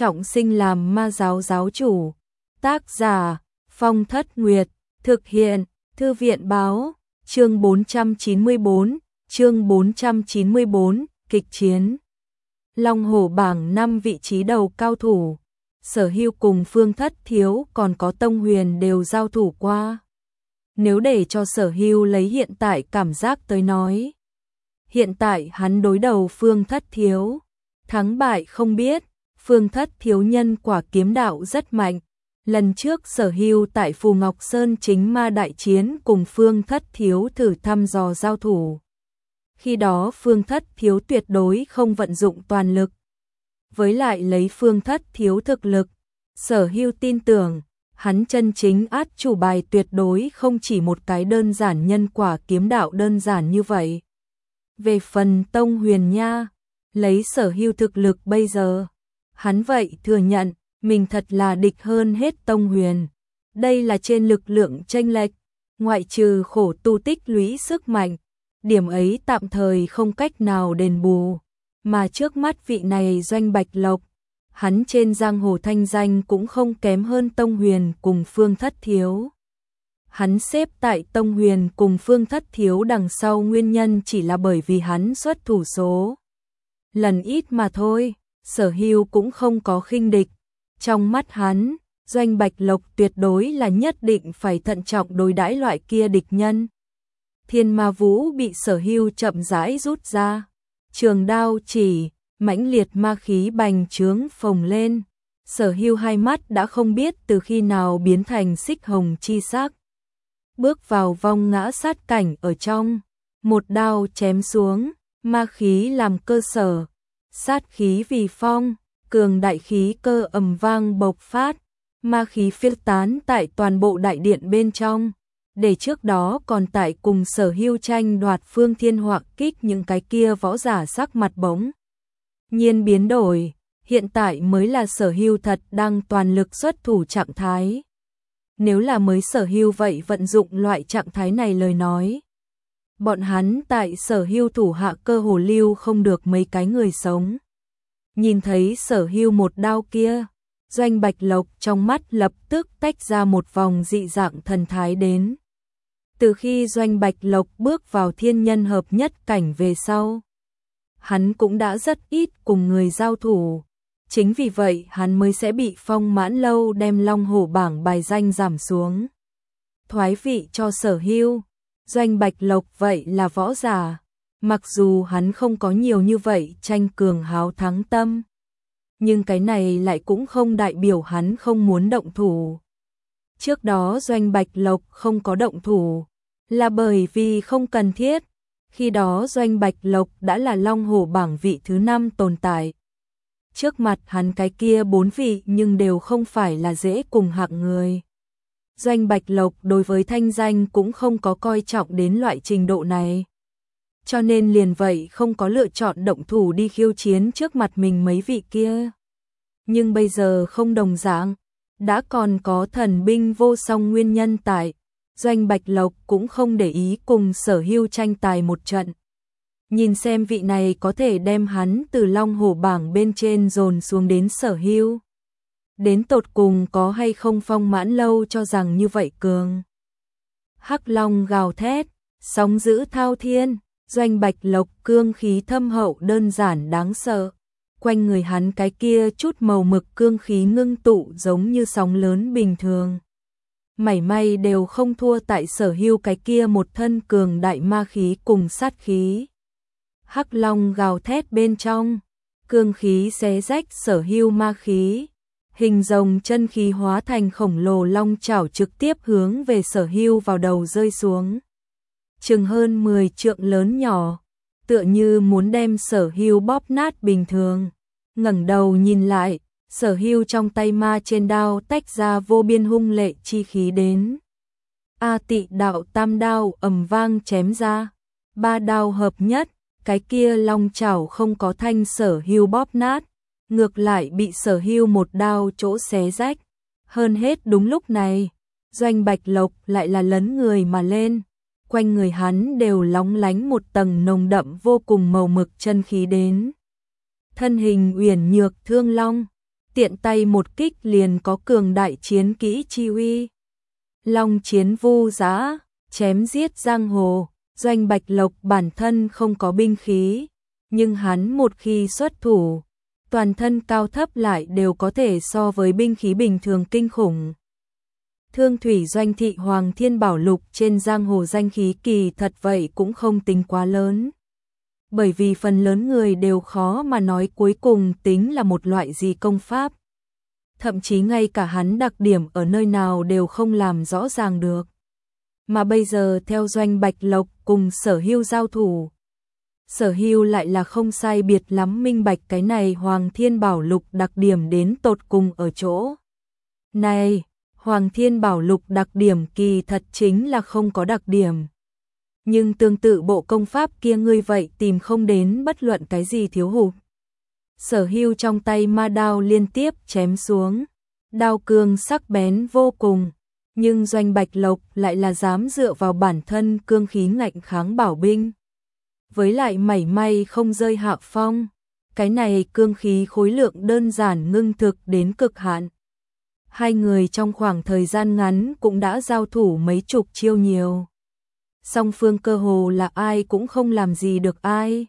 trọng sinh làm ma giáo giáo chủ. Tác giả Phong Thất Nguyệt, thực hiện Thư viện báo, chương 494, chương 494, kịch chiến. Long Hổ bảng 5 vị trí đầu cao thủ, Sở Hưu cùng Phương Thất Thiếu còn có Tông Huyền đều giao thủ qua. Nếu để cho Sở Hưu lấy hiện tại cảm giác tới nói, hiện tại hắn đối đầu Phương Thất Thiếu, thắng bại không biết. Phương Thất Thiếu nhân quả kiếm đạo rất mạnh. Lần trước Sở Hưu tại Phù Ngọc Sơn chính ma đại chiến cùng Phương Thất Thiếu thử thăm dò giao thủ. Khi đó Phương Thất Thiếu tuyệt đối không vận dụng toàn lực. Với lại lấy Phương Thất Thiếu thực lực, Sở Hưu tin tưởng, hắn chân chính át chủ bài tuyệt đối không chỉ một cái đơn giản nhân quả kiếm đạo đơn giản như vậy. Về phần Tông Huyền nha, lấy Sở Hưu thực lực bây giờ, hắn vậy thừa nhận, mình thật là địch hơn hết Tông Huyền. Đây là trên lực lượng chênh lệch, ngoại trừ khổ tu tích lũy sức mạnh, điểm ấy tạm thời không cách nào đền bù. Mà trước mắt vị này Doanh Bạch Lộc, hắn trên giang hồ thanh danh cũng không kém hơn Tông Huyền cùng Phương Thất Thiếu. Hắn xếp tại Tông Huyền cùng Phương Thất Thiếu đằng sau nguyên nhân chỉ là bởi vì hắn xuất thủ số lần ít mà thôi. Sở Hưu cũng không có khinh địch. Trong mắt hắn, Doanh Bạch Lộc tuyệt đối là nhất định phải thận trọng đối đãi loại kia địch nhân. Thiên Ma Vũ bị Sở Hưu chậm rãi rút ra. Trường đao chỉ, mãnh liệt ma khí bành trướng phồng lên. Sở Hưu hai mắt đã không biết từ khi nào biến thành xích hồng chi sắc. Bước vào vong ngã sát cảnh ở trong. Một đao chém xuống, ma khí làm cơ sở. Sát khí vì phong, cường đại khí cơ ầm vang bộc phát, ma khí phiêu tán tại toàn bộ đại điện bên trong. Để trước đó còn tại cùng Sở Hưu tranh đoạt phương thiên họa kích những cái kia võ giả sắc mặt bỗng nhiên biến đổi, hiện tại mới là Sở Hưu thật đang toàn lực xuất thủ trạng thái. Nếu là mới Sở Hưu vậy vận dụng loại trạng thái này lời nói, bọn hắn tại Sở Hưu thủ hạ cơ hồ lưu không được mấy cái người sống. Nhìn thấy Sở Hưu một đao kia, Doanh Bạch Lộc trong mắt lập tức tách ra một vòng dị dạng thần thái đến. Từ khi Doanh Bạch Lộc bước vào thiên nhân hợp nhất cảnh về sau, hắn cũng đã rất ít cùng người giao thủ. Chính vì vậy hắn mới sẽ bị Phong Mãn Lâu đem Long Hổ bảng bài danh giảm xuống, thoái vị cho Sở Hưu. Doanh Bạch Lộc vậy là võ giả, mặc dù hắn không có nhiều như vậy tranh cường háo thắng tâm, nhưng cái này lại cũng không đại biểu hắn không muốn động thủ. Trước đó Doanh Bạch Lộc không có động thủ, là bởi vì không cần thiết. Khi đó Doanh Bạch Lộc đã là Long Hổ bảng vị thứ 5 tồn tại. Trước mặt hắn cái kia 4 vị nhưng đều không phải là dễ cùng hạng người. Doanh Bạch Lộc đối với thanh danh cũng không có coi trọng đến loại trình độ này. Cho nên liền vậy không có lựa chọn động thủ đi khiêu chiến trước mặt mình mấy vị kia. Nhưng bây giờ không đồng dạng, đã còn có thần binh vô song nguyên nhân tại, Doanh Bạch Lộc cũng không để ý cùng Sở Hưu tranh tài một trận. Nhìn xem vị này có thể đem hắn từ Long Hổ bảng bên trên dồn xuống đến Sở Hưu. Đến tột cùng có hay không Phong Mãn Lâu cho rằng như vậy cường. Hắc Long gào thét, sóng dữ thao thiên, Doanh Bạch Lộc cương khí thâm hậu đơn giản đáng sợ. Quanh người hắn cái kia chút màu mực cương khí ngưng tụ giống như sóng lớn bình thường. Mảy may đều không thua tại Sở Hưu cái kia một thân cường đại ma khí cùng sát khí. Hắc Long gào thét bên trong, cương khí xé rách Sở Hưu ma khí. Hình rồng chân khí hóa thành khổng lồ long chảo trực tiếp hướng về Sở Hưu vào đầu rơi xuống. Chừng hơn 10 trượng lớn nhỏ, tựa như muốn đem Sở Hưu bóp nát bình thường. Ngẩng đầu nhìn lại, Sở Hưu trong tay ma trên đao tách ra vô biên hung lệ chi khí đến. A Tị đạo tam đao ầm vang chém ra, 3 đao hợp nhất, cái kia long chảo không có thanh Sở Hưu bóp nát, ngược lại bị Sở Hưu một đao chỗ xé rách. Hơn hết đúng lúc này, Doanh Bạch Lộc lại là lấn người mà lên, quanh người hắn đều lóng lánh một tầng nồng đậm vô cùng màu mực chân khí đến. Thân hình uyển nhược thương long, tiện tay một kích liền có cường đại chiến kỹ chi uy. Long chiến vu giã, chém giết giang hồ, Doanh Bạch Lộc bản thân không có binh khí, nhưng hắn một khi xuất thủ, toàn thân cao thấp lại đều có thể so với binh khí bình thường kinh khủng. Thương thủy doanh thị Hoàng Thiên Bảo Lục trên giang hồ danh khí kỳ thật vậy cũng không tính quá lớn. Bởi vì phần lớn người đều khó mà nói cuối cùng tính là một loại gì công pháp. Thậm chí ngay cả hắn đặc điểm ở nơi nào đều không làm rõ ràng được. Mà bây giờ theo Doanh Bạch Lộc cùng Sở Hưu giao thủ, Sở Hưu lại là không sai biệt lắm minh bạch cái này Hoàng Thiên Bảo Lục đặc điểm đến tột cùng ở chỗ. Này, Hoàng Thiên Bảo Lục đặc điểm kỳ thật chính là không có đặc điểm. Nhưng tương tự bộ công pháp kia ngươi vậy tìm không đến bất luận cái gì thiếu hụt. Sở Hưu trong tay ma đao liên tiếp chém xuống, đao cương sắc bén vô cùng, nhưng Doanh Bạch Lộc lại là dám dựa vào bản thân cương khí ngạnh kháng bảo binh. Với lại mảy may không rơi hạ phong, cái này cương khí khối lượng đơn giản ngưng thực đến cực hạn. Hai người trong khoảng thời gian ngắn cũng đã giao thủ mấy chục chiêu nhiều. Song phương cơ hồ là ai cũng không làm gì được ai.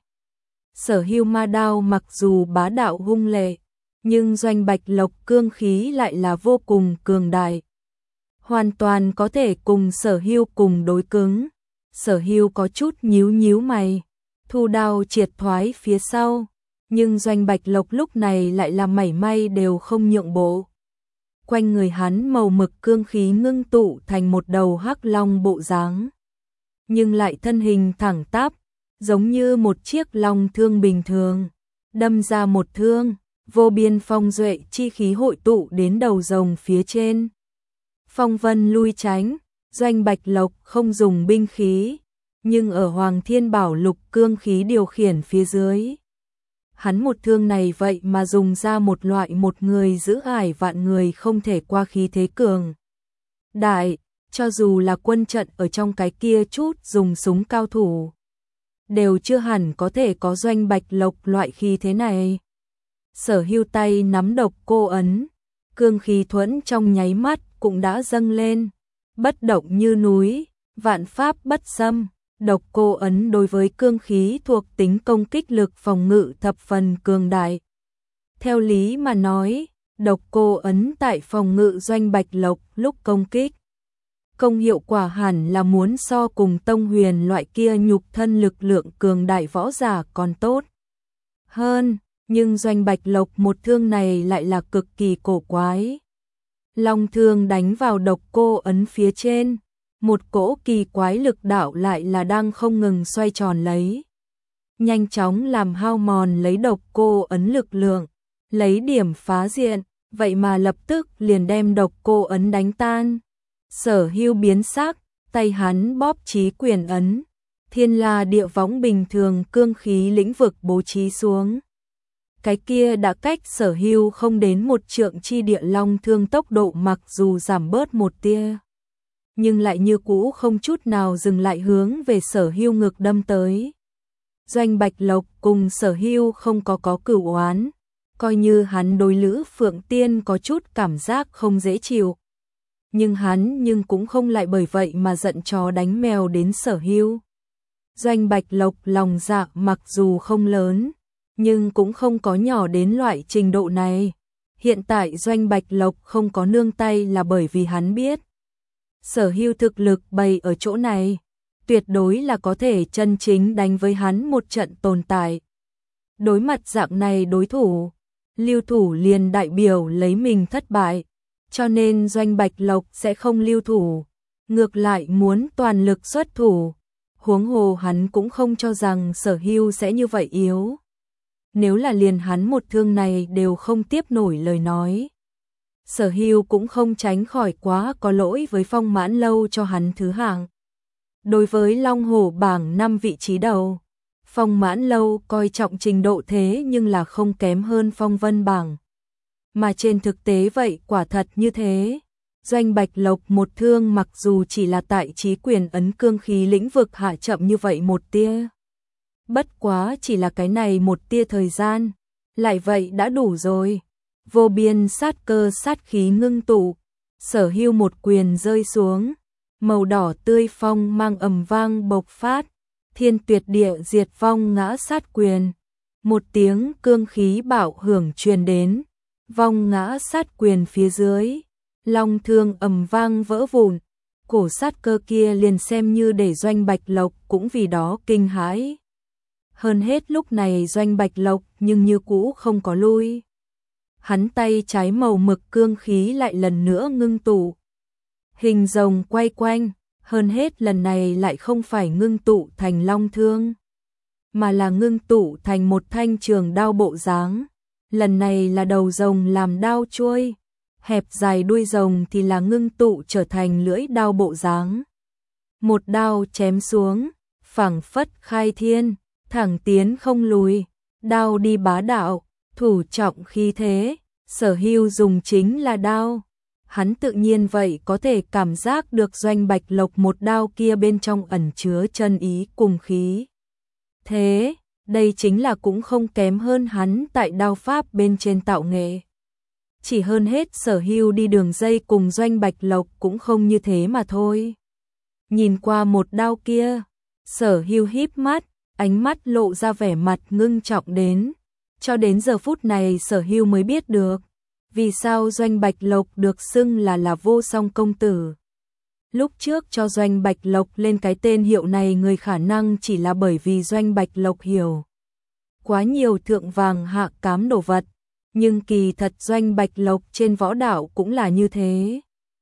Sở Hưu ma đao mặc dù bá đạo hung lệ, nhưng Doanh Bạch Lộc cương khí lại là vô cùng cường đại. Hoàn toàn có thể cùng Sở Hưu cùng đối cứng. Sở Hưu có chút nhíu nhíu mày, thu đao triệt thoái phía sau, nhưng Doanh Bạch Lộc lúc này lại là mảy may đều không nhượng bộ. Quanh người hắn màu mực cương khí ngưng tụ thành một đầu hắc long bộ dáng, nhưng lại thân hình thẳng tắp, giống như một chiếc long thương bình thường, đâm ra một thương, vô biên phong duệ chi khí hội tụ đến đầu rồng phía trên. Phong vân lui tránh, Doanh Bạch Lộc không dùng binh khí, nhưng ở Hoàng Thiên Bảo Lục cương khí điều khiển phía dưới. Hắn một thương này vậy mà dùng ra một loại một người giữ ải vạn người không thể qua khí thế cường đại, cho dù là quân trận ở trong cái kia chút dùng súng cao thủ, đều chưa hẳn có thể có Doanh Bạch Lộc loại khí thế này. Sở Hưu tay nắm độc cô ấn, cương khí thuẫn trong nháy mắt cũng đã dâng lên, bất động như núi, vạn pháp bất xâm. Độc cô ấn đối với cương khí thuộc tính công kích lực phòng ngự thập phần cường đại. Theo lý mà nói, độc cô ấn tại phòng ngự Doanh Bạch Lộc lúc công kích, công hiệu quả hẳn là muốn so cùng Tông Huyền loại kia nhục thân lực lượng cường đại võ giả còn tốt hơn, nhưng Doanh Bạch Lộc một thương này lại là cực kỳ cổ quái. Long thương đánh vào độc cô ấn phía trên, một cỗ kỳ quái lực đạo lại là đang không ngừng xoay tròn lấy, nhanh chóng làm hao mòn lấy độc cô ấn lực lượng, lấy điểm phá diện, vậy mà lập tức liền đem độc cô ấn đánh tan. Sở Hưu biến sắc, tay hắn bóp chí quyền ấn, thiên la địa võng bình thường cương khí lĩnh vực bố trí xuống. Cái kia đã cách Sở Hưu không đến một trượng chi địa long thương tốc độ mặc dù giảm bớt một tia, nhưng lại như cũ không chút nào dừng lại hướng về Sở Hưu ngực đâm tới. Doanh Bạch Lộc cùng Sở Hưu không có cửu oán, coi như hắn đối Lữ Phượng Tiên có chút cảm giác không dễ chịu, nhưng hắn cũng không lại bởi vậy mà giận chó đánh mèo đến Sở Hưu. Doanh Bạch Lộc lòng dạ mặc dù không lớn, nhưng cũng không có nhỏ đến loại trình độ này. Hiện tại Doanh Bạch Lộc không có nương tay là bởi vì hắn biết Sở Hưu thực lực bày ở chỗ này, tuyệt đối là có thể chân chính đánh với hắn một trận tồn tại. Đối mặt dạng này đối thủ, lưu thủ liền đại biểu lấy mình thất bại, cho nên Doanh Bạch Lộc sẽ không lưu thủ, ngược lại muốn toàn lực xuất thủ. Huống hồ hắn cũng không cho rằng Sở Hưu sẽ như vậy yếu. Nếu là liền hắn một thương này đều không tiếp nổi lời nói, Sở Hưu cũng không tránh khỏi quá có lỗi với Phong Mãn Lâu cho hắn thứ hạng. Đối với Long Hổ bảng 5 vị trí đầu, Phong Mãn Lâu coi trọng trình độ thế nhưng là không kém hơn Phong Vân bảng. Mà trên thực tế vậy quả thật như thế. Doanh Bạch Lộc một thương mặc dù chỉ là tại chí quyền ấn cương khí lĩnh vực hạ chậm như vậy một tia. Bất quá chỉ là cái này một tia thời gian, lại vậy đã đủ rồi. vô biên sát cơ sát khí ngưng tụ, Sở Hưu một quyền rơi xuống, màu đỏ tươi phong mang ầm vang bộc phát, thiên tuyệt địa diệt vong ngã sát quyền, một tiếng cương khí bạo hưởng truyền đến, vong ngã sát quyền phía dưới, long thương ầm vang vỡ vụn, cổ sát cơ kia liền xem như để Doanh Bạch Lộc cũng vì đó kinh hãi. Hơn hết lúc này Doanh Bạch Lộc nhưng như cũ không có lui. Hắn tay trái màu mực cương khí lại lần nữa ngưng tụ. Hình rồng quay quanh, hơn hết lần này lại không phải ngưng tụ thành long thương, mà là ngưng tụ thành một thanh trường đao bộ dáng. Lần này là đầu rồng làm đao chuôi, hẹp dài đuôi rồng thì là ngưng tụ trở thành lưỡi đao bộ dáng. Một đao chém xuống, phảng phất khai thiên, thẳng tiến không lùi, đao đi bá đạo, thủ trọng khí thế, Sở Hưu dùng chính là đao. Hắn tự nhiên vậy có thể cảm giác được Doanh Bạch Lộc một đao kia bên trong ẩn chứa chân ý cùng khí. Thế, đây chính là cũng không kém hơn hắn tại đao pháp bên trên tạo nghệ. Chỉ hơn hết Sở Hưu đi đường dây cùng Doanh Bạch Lộc cũng không như thế mà thôi. Nhìn qua một đao kia, Sở Hưu híp mắt, ánh mắt lộ ra vẻ mặt ngưng trọng đến. Cho đến giờ phút này Sở Hưu mới biết được vì sao Doanh Bạch Lộc được xưng là vô song công tử. Lúc trước cho Doanh Bạch Lộc lên cái tên hiệu này người khả năng chỉ là bởi vì Doanh Bạch Lộc hiểu quá nhiều thượng vàng hạ cám đồ vật, nhưng kỳ thật Doanh Bạch Lộc trên võ đạo cũng là như thế.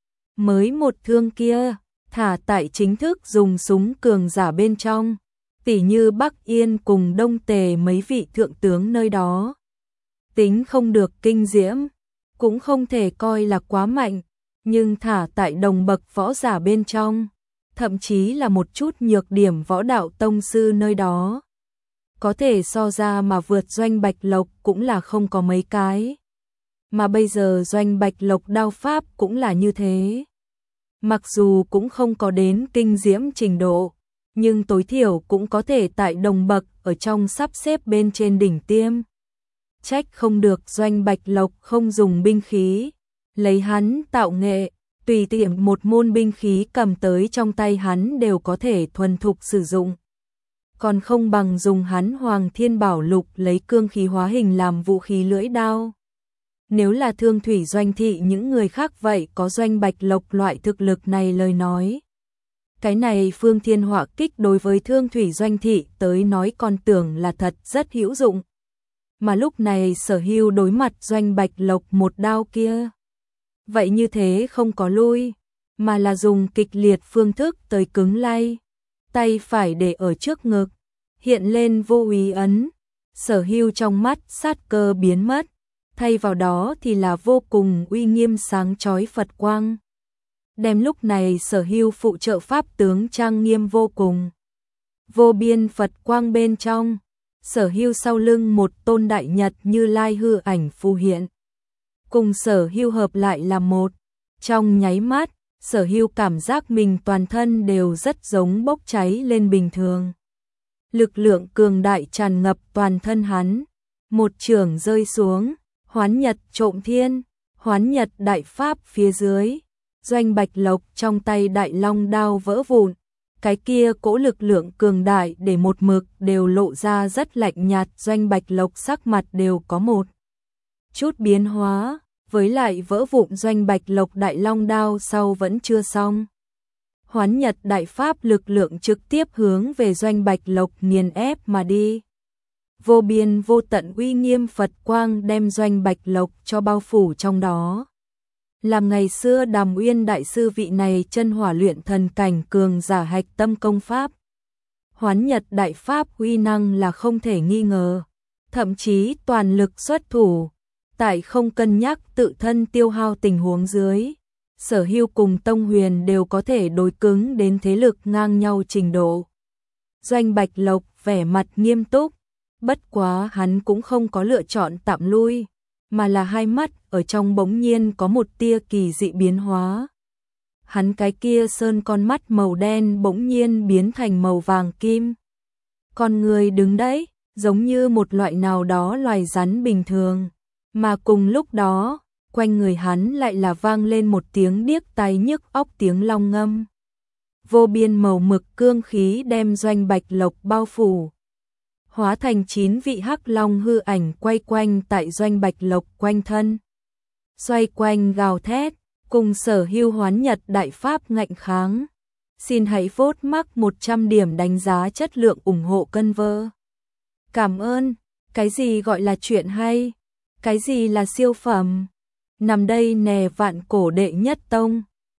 Mới một thương kia, thả tại chính thức dùng súng cường giả bên trong, tỉ như Bắc Yên cùng Đông Tề mấy vị thượng tướng nơi đó. Tính không được kinh diễm, cũng không thể coi là quá mạnh, nhưng thả tại đồng bậc võ giả bên trong, thậm chí là một chút nhược điểm võ đạo tông sư nơi đó. Có thể so ra mà vượt Doanh Bạch Lộc cũng là không có mấy cái. Mà bây giờ Doanh Bạch Lộc đao pháp cũng là như thế. Mặc dù cũng không có đến kinh diễm trình độ, nhưng tối thiểu cũng có thể tại đồng bậc ở trong sắp xếp bên trên đỉnh tiêm. Trách không được Doanh Bạch Lộc không dùng binh khí, lấy hắn tạo nghệ, tùy tiện một môn binh khí cầm tới trong tay hắn đều có thể thuần thục sử dụng. Còn không bằng dùng hắn Hoàng Thiên Bảo Lục lấy cương khí hóa hình làm vũ khí lưỡi đao. Nếu là Thương Thủy Doanh thị những người khác vậy có Doanh Bạch Lộc loại thực lực này lời nói. Cái này Phương Thiên Họa Kích đối với Thương Thủy Doanh thị tới nói còn tưởng là thật rất hữu dụng. Mà lúc này Sở Hưu đối mặt Doanh Bạch Lộc một đao kia. Vậy như thế không có lui, mà là dùng kịch liệt phương thức tới cứng lay. Tay phải để ở trước ngực, hiện lên vô úy ấn. Sở Hưu trong mắt sát cơ biến mất, thay vào đó thì là vô cùng uy nghiêm sáng chói Phật quang. Đem lúc này Sở Hưu phụ trợ pháp tướng trang nghiêm vô cùng. Vô biên Phật quang bên trong, Sở Hưu sau lưng một tôn đại nhật Như Lai hư ảnh phù hiện. Cùng Sở Hưu hợp lại là một. Trong nháy mắt, Sở Hưu cảm giác mình toàn thân đều rất giống bốc cháy lên bình thường. Lực lượng cường đại tràn ngập toàn thân hắn. Một chưởng rơi xuống, hoán nhật trộm thiên, hoán nhật đại pháp phía dưới. Doanh Bạch Lộc trong tay đại long đao vỡ vụn. Cái kia cỗ lực lượng cường đại để một mực đều lộ ra rất lạnh nhạt. Doanh Bạch Lộc sắc mặt đều có một chút biến hóa. Với lại vỡ vụn Doanh Bạch Lộc đại long đao sau vẫn chưa xong. Hoán nhật đại pháp lực lượng trực tiếp hướng về Doanh Bạch Lộc nghiền ép mà đi. Vô biên vô tận uy nghiêm Phật quang đem Doanh Bạch Lộc cho bao phủ trong đó. Làm ngày xưa Đàm Uyên đại sư vị này chân hỏa luyện thần cảnh cường giả hạch tâm công pháp. Hoán nhật đại pháp uy năng là không thể nghi ngờ, thậm chí toàn lực xuất thủ. Tại không cân nhắc tự thân tiêu hao tình huống dưới, Sở Hưu cùng Tông Huyền đều có thể đối cứng đến thế lực ngang nhau trình độ. Doanh Bạch Lộc vẻ mặt nghiêm túc, bất quá hắn cũng không có lựa chọn tạm lui, mà là hai mắt ở trong bỗng nhiên có một tia kỳ dị biến hóa. Hắn cái kia sơn con mắt màu đen bỗng nhiên biến thành màu vàng kim. Con người đứng đấy, giống như một loại nào đó loài rắn bình thường. Mà cùng lúc đó, quanh người hắn lại là vang lên một tiếng điếc tai nhức óc tiếng long ngâm. Vô biên màu mực cương khí đem Doanh Bạch Lộc bao phủ. Hóa thành 9 vị hắc long hư ảnh quay quanh tại Doanh Bạch Lộc quanh thân. Xoay quanh gào thét, cùng Sở Hưu hoán nhật đại pháp ngạnh kháng. Xin hãy vote mắc 100 điểm đánh giá chất lượng ủng hộ cân vơ. Cảm ơn, cái gì gọi là chuyện hay? Cái gì là siêu phẩm? Nằm đây nè vạn cổ đệ nhất tông.